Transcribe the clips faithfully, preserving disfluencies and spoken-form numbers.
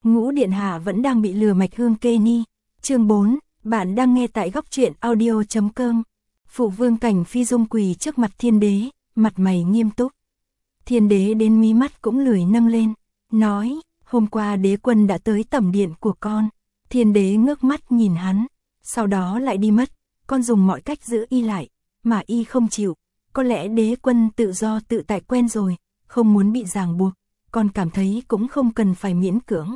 Ngũ điện hạ vẫn đang bị lừa mạch hương kê ni. Chương bốn, bạn đang nghe tại góc truyện audio chấm com. Phụ vương Cảnh Phi Dung quỳ trước mặt thiên đế, mặt mày nghiêm túc. Thiên đế đến mí mắt cũng lười nâng lên, nói, hôm qua đế quân đã tới tẩm điện của con. Thiên đế ngước mắt nhìn hắn, sau đó lại đi mất, con dùng mọi cách giữ y lại, mà y không chịu. Có lẽ đế quân tự do tự tại quen rồi, không muốn bị ràng buộc, con cảm thấy cũng không cần phải miễn cưỡng.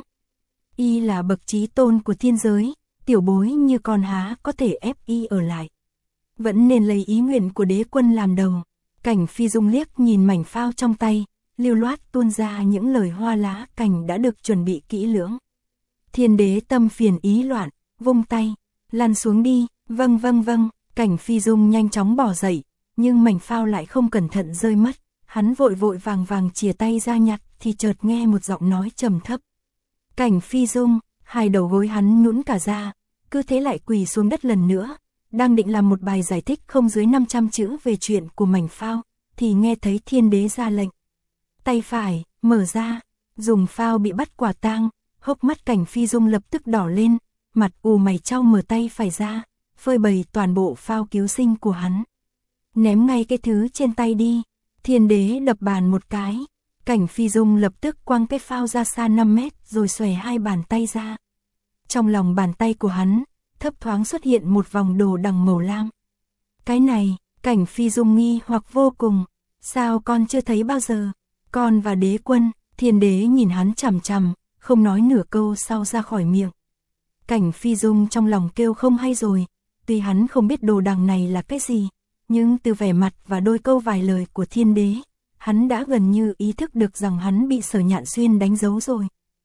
Y là bậc chí tôn của thiên giới, tiểu bối như con há có thể ép y ở lại. Vẫn nên lấy ý nguyện của đế quân làm đầu. Cảnh Phi Dung liếc nhìn mảnh phao trong tay, lưu loát tuôn ra những lời hoa lá cành đã được chuẩn bị kỹ lưỡng. Thiên đế tâm phiền ý loạn, vung tay, lăn xuống đi, vâng vâng vâng. Cảnh Phi Dung nhanh chóng bỏ dậy, nhưng mảnh phao lại không cẩn thận rơi mất. Hắn vội vội vàng vàng chìa tay ra nhặt thì chợt nghe một giọng nói trầm thấp. Cảnh Phi Dung, hai đầu gối hắn nhũn cả ra, cứ thế lại quỳ xuống đất lần nữa. Đang định làm một bài giải thích không dưới năm trăm chữ về chuyện của mảnh phao, thì nghe thấy thiên đế ra lệnh. Tay phải, mở ra, dùng phao bị bắt quả tang, hốc mắt Cảnh Phi Dung lập tức đỏ lên, mặt ù mày chau mở tay phải ra, phơi bày toàn bộ phao cứu sinh của hắn. Ném ngay cái thứ trên tay đi, thiên đế đập bàn một cái, Cảnh Phi Dung lập tức quăng cái phao ra xa năm mét rồi xòe hai bàn tay ra. Trong lòng bàn tay của hắn, thấp thoáng xuất hiện một vòng đồ đằng màu lam. Cái này, Cảnh Phi Dung nghi hoặc vô cùng, sao con chưa thấy bao giờ? Con và đế quân. Thiên đế nhìn hắn chằm chằm, không nói nửa câu sau ra khỏi miệng. Cảnh Phi Dung trong lòng kêu không hay rồi, tuy hắn không biết đồ đằng này là cái gì, nhưng từ vẻ mặt và đôi câu vài lời của thiên đế, hắn đã gần như ý thức được rằng hắn bị Sở Nhạn Xuyên đánh dấu rồi.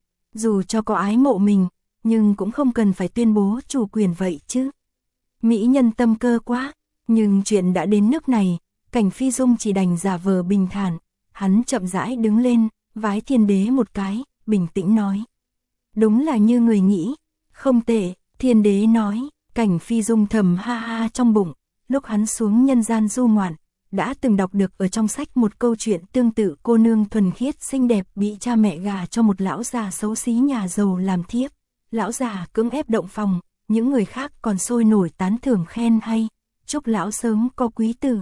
Dù cho có ái mộ mình, nhưng cũng không cần phải tuyên bố chủ quyền vậy chứ. Mỹ nhân tâm cơ quá, nhưng chuyện đã đến nước này, Cảnh Phi Dung chỉ đành giả vờ bình thản. Hắn chậm rãi đứng lên, vái thiên đế một cái, bình tĩnh nói. Đúng là như người nghĩ, không tệ. Thiên đế nói. Cảnh Phi Dung thầm ha ha trong bụng. Lúc hắn xuống nhân gian du ngoạn, đã từng đọc được ở trong sách một câu chuyện tương tự. Cô nương thuần khiết xinh đẹp bị cha mẹ gả cho một lão già xấu xí nhà giàu làm thiếp. Lão già cưỡng ép động phòng, những người khác còn sôi nổi tán thưởng khen hay, chúc lão sớm có quý tử.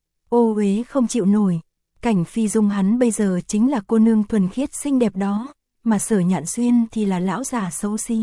Ô uế không chịu nổi. Cảnh Phi Dung hắn bây giờ chính là cô nương thuần khiết xinh đẹp đó, mà Sở Nhạn Xuyên thì là lão già xấu xí.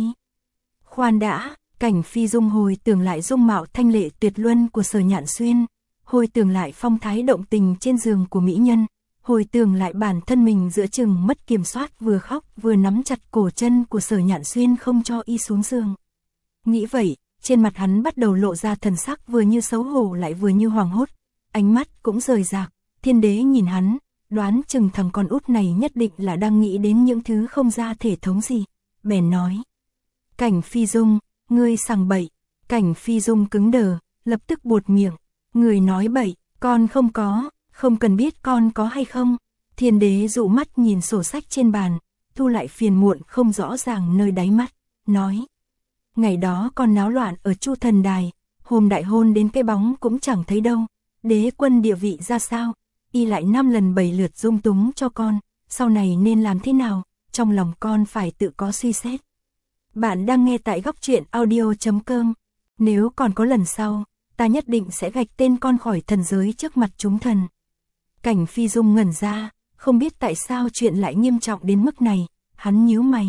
Khoan đã, Cảnh Phi Dung hồi tưởng lại dung mạo thanh lệ tuyệt luân của Sở Nhạn Xuyên, hồi tưởng lại phong thái động tình trên giường của mỹ nhân, hồi tưởng lại bản thân mình giữa chừng mất kiểm soát vừa khóc vừa nắm chặt cổ chân của Sở Nhạn Xuyên không cho y xuống giường. Nghĩ vậy, trên mặt hắn bắt đầu lộ ra thần sắc vừa như xấu hổ lại vừa như hoảng hốt, ánh mắt cũng rời rạc. Thiên đế nhìn hắn, đoán chừng thằng con út này nhất định là đang nghĩ đến những thứ không ra thể thống gì, bèn nói. Cảnh Phi Dung, ngươi sằng bậy. Cảnh Phi Dung cứng đờ, lập tức buột miệng. Người nói bậy, con không có, không cần biết con có hay không. Thiên đế dụ mắt nhìn sổ sách trên bàn, thu lại phiền muộn không rõ ràng nơi đáy mắt, nói. Ngày đó con náo loạn ở Chu Thần Đài, hôm đại hôn đến cái bóng cũng chẳng thấy đâu. Đế quân địa vị ra sao? Y lại năm lần bảy lượt dung túng cho con, sau này nên làm thế nào, trong lòng con phải tự có suy xét. Bạn đang nghe tại góc truyện audio chấm com. Nếu còn có lần sau, ta nhất định sẽ gạch tên con khỏi thần giới trước mặt chúng thần. Cảnh Phi Dung ngẩn ra, không biết tại sao chuyện lại nghiêm trọng đến mức này, hắn nhíu mày.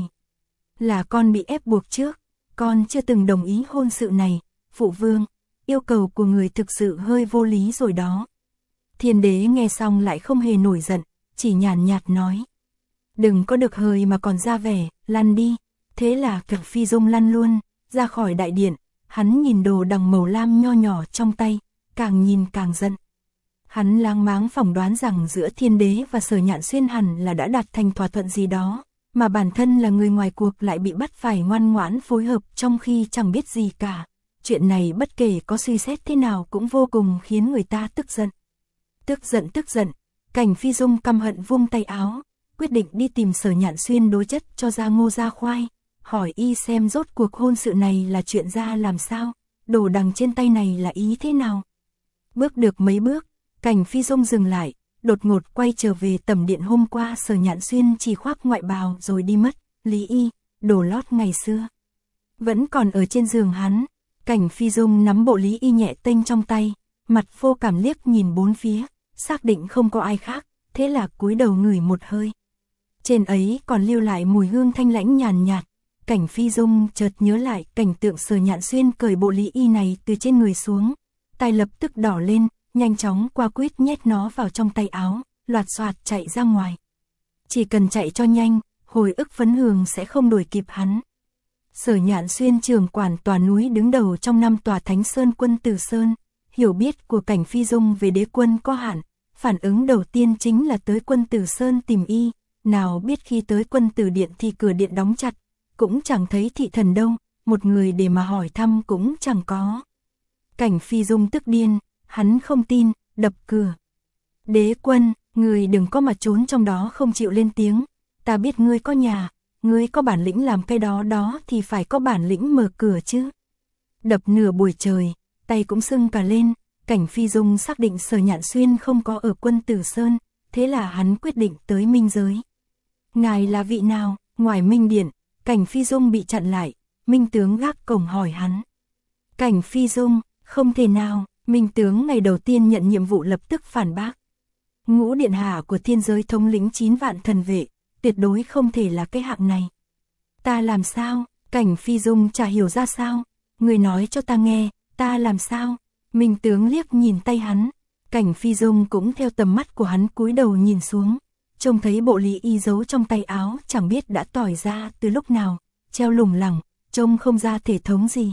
Là con bị ép buộc trước, con chưa từng đồng ý hôn sự này, phụ vương, yêu cầu của người thực sự hơi vô lý rồi đó. Thiên đế nghe xong lại không hề nổi giận, chỉ nhàn nhạt nói. Đừng có được hời mà còn ra vẻ, lăn đi. Thế là Cảnh Phi Dung lăn luôn, ra khỏi đại điện, hắn nhìn đồ đằng màu lam nho nhỏ trong tay, càng nhìn càng giận. Hắn láng máng phỏng đoán rằng giữa thiên đế và Sở Nhạn Xuyên hẳn là đã đạt thành thỏa thuận gì đó, mà bản thân là người ngoài cuộc lại bị bắt phải ngoan ngoãn phối hợp trong khi chẳng biết gì cả. Chuyện này bất kể có suy xét thế nào cũng vô cùng khiến người ta tức giận. Tức giận tức giận, Cảnh Phi Dung căm hận vung tay áo, quyết định đi tìm Sở Nhạn Xuyên đối chất cho ra ngô ra khoai, hỏi y xem rốt cuộc hôn sự này là chuyện ra làm sao, đồ đằng trên tay này là ý thế nào. Bước được mấy bước, Cảnh Phi Dung dừng lại, đột ngột quay trở về tẩm điện hôm qua Sở Nhạn Xuyên chỉ khoác ngoại bào rồi đi mất. Lý y, đồ lót ngày xưa. Vẫn còn ở trên giường hắn, Cảnh Phi Dung nắm bộ Lý Y nhẹ tênh trong tay, mặt vô cảm liếc nhìn bốn phía, xác định không có ai khác, thế là cúi đầu ngửi một hơi. Trên ấy còn lưu lại mùi hương thanh lãnh nhàn nhạt, Cảnh Phi Dung chợt nhớ lại cảnh tượng Sở Nhạn Xuyên cởi bộ Lý Y này từ trên người xuống, tay lập tức đỏ lên, nhanh chóng qua quýt nhét nó vào trong tay áo, loạt soạt chạy ra ngoài. Chỉ cần chạy cho nhanh, hồi ức Phấn Hường sẽ không đuổi kịp hắn. Sở Nhạn Xuyên trưởng quản tòa núi đứng đầu trong năm tòa Thánh Sơn Quân Tử Sơn, hiểu biết của Cảnh Phi Dung về đế quân có hạn, phản ứng đầu tiên chính là tới Quân Tử Sơn tìm y, nào biết khi tới Quân Tử Điện thì cửa điện đóng chặt, cũng chẳng thấy thị thần đâu, một người để mà hỏi thăm cũng chẳng có. Cảnh Phi Dung tức điên, hắn không tin, đập cửa. Đế quân, người đừng có mà trốn trong đó không chịu lên tiếng, ta biết ngươi có nhà, ngươi có bản lĩnh làm cái đó đó thì phải có bản lĩnh mở cửa chứ. Đập nửa buổi trời, tay cũng sưng cả lên, Cảnh Phi Dung xác định Sở Nhạn Xuyên không có ở Quân Tử Sơn, thế là hắn quyết định tới Minh Giới. Ngài là vị nào? Ngoài Minh Điện, Cảnh Phi Dung bị chặn lại, Minh tướng gác cổng hỏi hắn. Cảnh Phi Dung, không thể nào, Minh tướng ngày đầu tiên nhận nhiệm vụ lập tức phản bác. Ngũ điện hạ của thiên giới thống lĩnh chín vạn thần vệ, tuyệt đối không thể là cái hạng này. Ta làm sao? Cảnh Phi Dung chả hiểu ra sao. Người nói cho ta nghe, ta làm sao? Minh tướng liếc nhìn tay hắn. Cảnh Phi Dung cũng theo tầm mắt của hắn cúi đầu nhìn xuống. Trông thấy bộ Lý Y giấu trong tay áo chẳng biết đã tỏi ra từ lúc nào, treo lủng lẳng, trông không ra thể thống gì.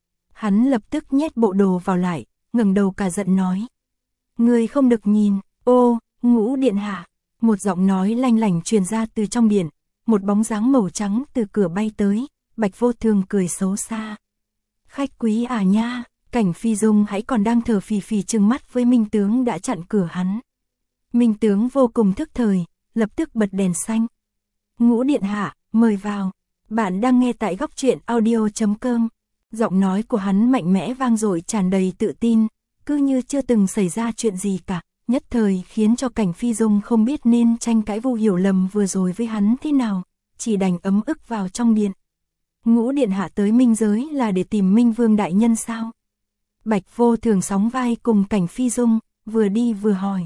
Hắn lập tức nhét bộ đồ vào lại, ngẩng đầu cả giận nói. Người không được nhìn, ô, Ngũ điện hạ. Một giọng nói lanh lảnh truyền ra từ trong điện, một bóng dáng màu trắng từ cửa bay tới, Bạch Vô Thường cười xấu xa. Khách quý à nha, Cảnh Phi Dung hãy còn đang thở phì phì trừng mắt với Minh tướng đã chặn cửa hắn. Minh tướng vô cùng thức thời, lập tức bật đèn xanh. Ngũ điện hạ, mời vào. Bạn đang nghe tại góc truyện audio chấm com. Giọng nói của hắn mạnh mẽ vang dội tràn đầy tự tin, cứ như chưa từng xảy ra chuyện gì cả, nhất thời khiến cho Cảnh Phi Dung không biết nên tranh cãi vu hiểu lầm vừa rồi với hắn thế nào, chỉ đành ấm ức vào trong điện. Ngũ điện hạ tới Minh Giới là để tìm Minh Vương đại nhân sao? Bạch Vô Thường sóng vai cùng Cảnh Phi Dung, vừa đi vừa hỏi.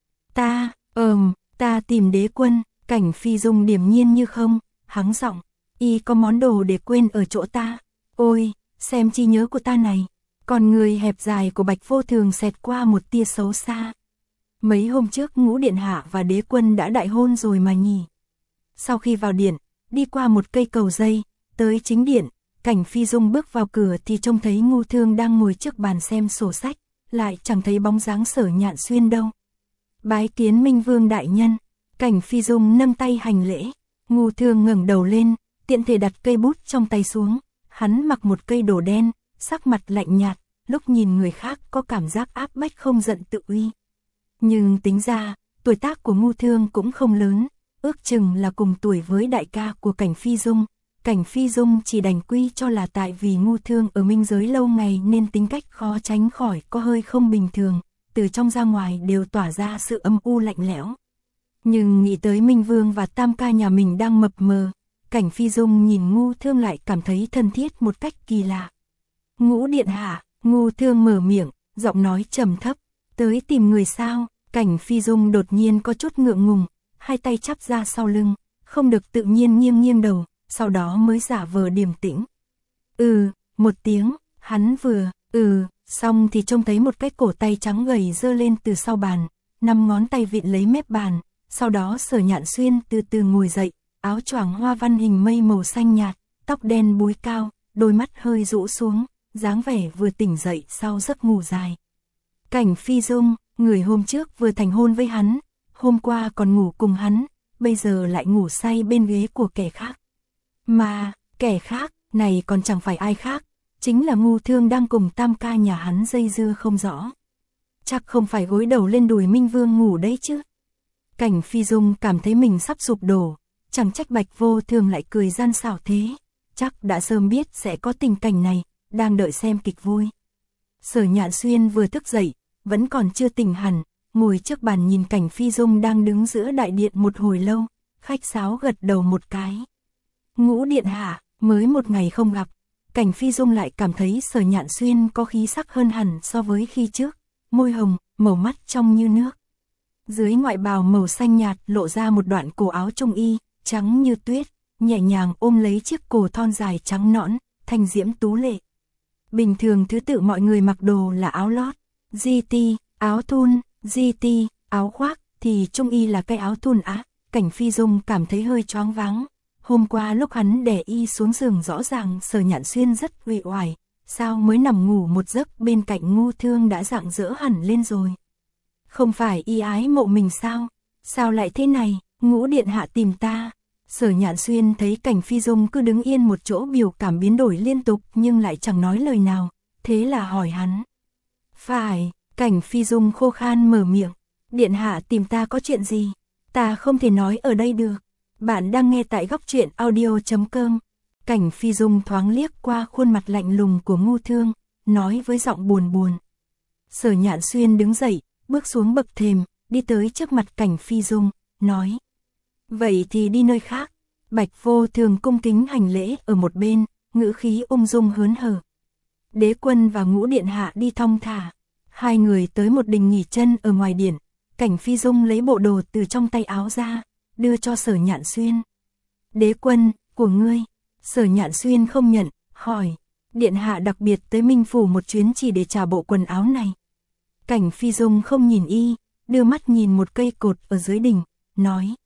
Ta, ờm, ta tìm đế quân. Cảnh Phi Dung điềm nhiên như không, hắng giọng, y có món đồ để quên ở chỗ ta. Ôi, xem trí nhớ của ta này. Còn người hẹp dài của Bạch Vô Thường xẹt qua một tia xấu xa. Mấy hôm trước Ngũ điện hạ và đế quân đã đại hôn rồi mà nhỉ. Sau khi vào điện, đi qua một cây cầu dây, tới chính điện, Cảnh Phi Dung bước vào cửa thì trông thấy Ngưu Thương đang ngồi trước bàn xem sổ sách, lại chẳng thấy bóng dáng Sở Nhạn Xuyên đâu. Bái kiến Minh Vương đại nhân. Cảnh Phi Dung nâng tay hành lễ. Ngưu Thương ngẩng đầu lên, tiện thể đặt cây bút trong tay xuống. Hắn mặc một cây đồ đen, sắc mặt lạnh nhạt, lúc nhìn người khác có cảm giác áp bách không giận tự uy. Nhưng tính ra, tuổi tác của Ngưu Thương cũng không lớn, ước chừng là cùng tuổi với đại ca của Cảnh Phi Dung. Cảnh Phi Dung chỉ đành quy cho là tại vì Ngưu Thương ở Minh Giới lâu ngày nên tính cách khó tránh khỏi có hơi không bình thường, từ trong ra ngoài đều tỏa ra sự âm u lạnh lẽo. Nhưng nghĩ tới Minh Vương và Tam ca nhà mình đang mập mờ, Cảnh Phi Dung nhìn Ngưu Thương lại cảm thấy thân thiết một cách kỳ lạ. Ngũ điện hạ, Ngưu Thương mở miệng, giọng nói trầm thấp, tới tìm người sao? Cảnh Phi Dung đột nhiên có chút ngượng ngùng, hai tay chắp ra sau lưng, không được tự nhiên nghiêng nghiêng đầu, sau đó mới giả vờ điềm tĩnh. Ừ, một tiếng, hắn vừa, ừ, xong thì trông thấy một cái cổ tay trắng gầy giơ lên từ sau bàn, năm ngón tay vịn lấy mép bàn, sau đó Sở Nhạn Xuyên từ từ ngồi dậy, áo choàng hoa văn hình mây màu xanh nhạt, tóc đen búi cao, đôi mắt hơi rũ xuống, dáng vẻ vừa tỉnh dậy sau giấc ngủ dài. Cảnh Phi Dung, người hôm trước vừa thành hôn với hắn, hôm qua còn ngủ cùng hắn, bây giờ lại ngủ say bên ghế của kẻ khác. Mà, kẻ khác, này còn chẳng phải ai khác, chính là Ngưu Thương đang cùng Tam ca nhà hắn dây dưa không rõ. Chắc không phải gối đầu lên đùi Minh Vương ngủ đấy chứ. Cảnh Phi Dung cảm thấy mình sắp sụp đổ, chẳng trách Bạch Vô Thường lại cười gian xảo thế, chắc đã sớm biết sẽ có tình cảnh này, đang đợi xem kịch vui. Sở Nhạn Xuyên vừa thức dậy, vẫn còn chưa tỉnh hẳn, ngồi trước bàn nhìn Cảnh Phi Dung đang đứng giữa đại điện một hồi lâu, khách sáo gật đầu một cái. Ngũ điện hạ, mới một ngày không gặp, Cảnh Phi Dung lại cảm thấy Sở Nhạn Xuyên có khí sắc hơn hẳn so với khi trước, môi hồng, màu mắt trong như nước. Dưới ngoại bào màu xanh nhạt lộ ra một đoạn cổ áo trung y, trắng như tuyết, nhẹ nhàng ôm lấy chiếc cổ thon dài trắng nõn, thanh diễm tú lệ. Bình thường thứ tự mọi người mặc đồ là áo lót, giê tê, áo thun, giê tê, áo khoác, thì trung y là cái áo thun á. Cảnh Phi Dung cảm thấy hơi choáng váng. Hôm qua lúc hắn đè y xuống giường rõ ràng Sở Nhạn Xuyên rất uể oải, sao mới nằm ngủ một giấc bên cạnh Ngô Thương đã rạng rỡ hẳn lên rồi. Không phải y ái mộ mình sao? Sao lại thế này? Ngũ điện hạ tìm ta. Sở Nhạn Xuyên thấy Cảnh Phi Dung cứ đứng yên một chỗ, biểu cảm biến đổi liên tục nhưng lại chẳng nói lời nào, thế là hỏi hắn. Phải, Cảnh Phi Dung khô khan mở miệng. Điện hạ tìm ta có chuyện gì? Ta không thể nói ở đây được. Bạn đang nghe tại góc truyện audio chấm com. Cảnh Phi Dung thoáng liếc qua khuôn mặt lạnh lùng của Ngô Thương, nói với giọng buồn buồn. Sở Nhạn Xuyên đứng dậy, bước xuống bậc thềm, đi tới trước mặt Cảnh Phi Dung, nói. Vậy thì đi nơi khác. Bạch Vô Thường cung kính hành lễ ở một bên, ngữ khí ung dung hớn hở. Đế quân và Ngũ điện hạ đi thong thả. Hai người tới một đình nghỉ chân ở ngoài điện. Cảnh Phi Dung lấy bộ đồ từ trong tay áo ra, đưa cho Sở Nhạn Xuyên. Đế quân, của ngươi. Sở Nhạn Xuyên không nhận, hỏi. Điện hạ đặc biệt tới Minh Phủ một chuyến chỉ để trả bộ quần áo này. Cảnh Phi Dung không nhìn y, đưa mắt nhìn một cây cột ở dưới đỉnh, nói.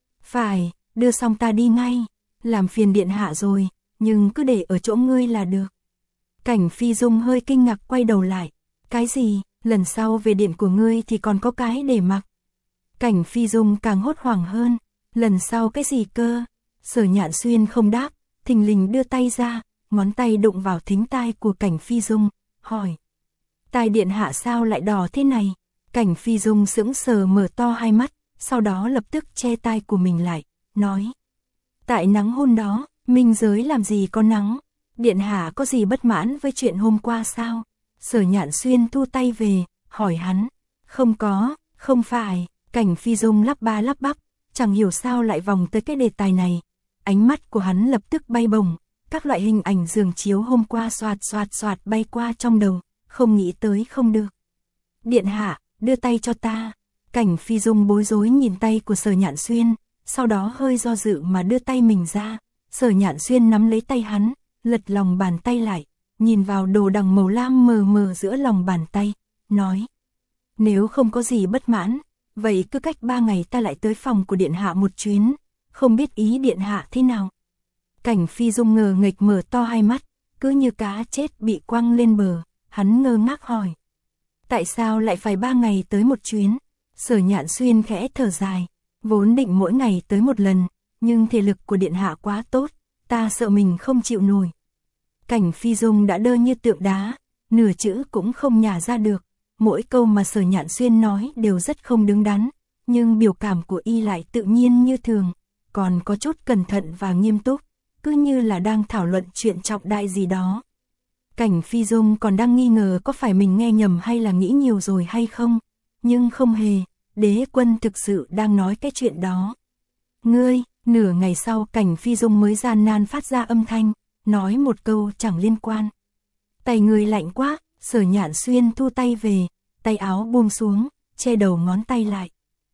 Phải, đưa xong ta đi ngay. Làm phiền điện hạ rồi, nhưng cứ để ở chỗ ngươi là được. Cảnh Phi Dung hơi kinh ngạc quay đầu lại. Cái gì, lần sau về điện của ngươi thì còn có cái để mặc. Cảnh Phi Dung càng hốt hoảng hơn. Lần sau cái gì cơ? Sở Nhạn Xuyên không đáp, thình lình đưa tay ra, ngón tay đụng vào thính tai của Cảnh Phi Dung, hỏi. Tai điện hạ sao lại đỏ thế này? Cảnh Phi Dung sững sờ mở to hai mắt, sau đó lập tức che tai của mình lại, nói. Tại nắng hôm đó, minh giới làm gì có nắng? Điện hạ có gì bất mãn với chuyện hôm qua sao? Sở Nhạn Xuyên thu tay về, hỏi hắn. Không có, không phải. Cảnh Phi Dung lắp ba lắp bắp, chẳng hiểu sao lại vòng tới cái đề tài này. Ánh mắt của hắn lập tức bay bổng, các loại hình ảnh giường chiếu hôm qua xoạt xoạt xoạt bay qua trong đầu, không nghĩ tới không được. Điện hạ, đưa tay cho ta. Cảnh Phi Dung bối rối nhìn tay của Sở Nhạn Xuyên, sau đó hơi do dự mà đưa tay mình ra. Sở Nhạn Xuyên nắm lấy tay hắn, lật lòng bàn tay lại, nhìn vào đồ đằng màu lam mờ mờ giữa lòng bàn tay, nói. Nếu không có gì bất mãn, vậy cứ cách ba ngày ta lại tới phòng của điện hạ một chuyến, không biết ý điện hạ thế nào. Cảnh Phi Dung ngờ nghệch mở to hai mắt, cứ như cá chết bị quăng lên bờ, hắn ngơ ngác hỏi. Tại sao lại phải ba ngày tới một chuyến? Sở Nhạn Xuyên khẽ thở dài, vốn định mỗi ngày tới một lần, nhưng thể lực của điện hạ quá tốt, ta sợ mình không chịu nổi. Cảnh Phi Dung đã đơ như tượng đá, nửa chữ cũng không nhả ra được, mỗi câu mà Sở Nhạn Xuyên nói đều rất không đứng đắn, nhưng biểu cảm của y lại tự nhiên như thường, còn có chút cẩn thận và nghiêm túc, cứ như là đang thảo luận chuyện trọng đại gì đó. Cảnh Phi Dung còn đang nghi ngờ có phải mình nghe nhầm hay là nghĩ nhiều rồi hay không, nhưng không hề, đế quân thực sự đang nói cái chuyện đó. Ngươi, nửa ngày sau Cảnh Phi Dung mới gian nan phát ra âm thanh, nói một câu chẳng liên quan. Tay người lạnh quá. Sở Nhạn Xuyên thu tay về, tay áo buông xuống, che đầu ngón tay lại.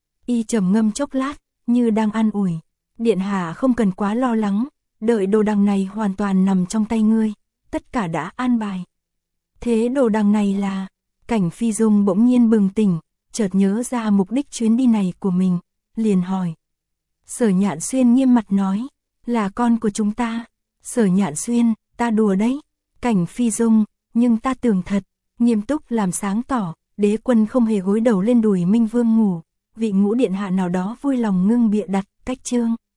Y trầm ngâm chốc lát, như đang an ủi. Điện hạ không cần quá lo lắng, đợi đồ đằng này hoàn toàn nằm trong tay ngươi, tất cả đã an bài. Thế đồ đằng này là... Cảnh Phi Dung bỗng nhiên bừng tỉnh, chợt nhớ ra mục đích chuyến đi này của mình, liền hỏi. Sở Nhạn Xuyên nghiêm mặt nói, là con của chúng ta. Sở Nhạn Xuyên, ta đùa đấy. Cảnh Phi Dung, nhưng ta tưởng thật, nghiêm túc làm sáng tỏ, đế quân không hề gối đầu lên đùi Minh Vương ngủ, vị Ngũ điện hạ nào đó vui lòng ngưng bịa đặt, cách chương.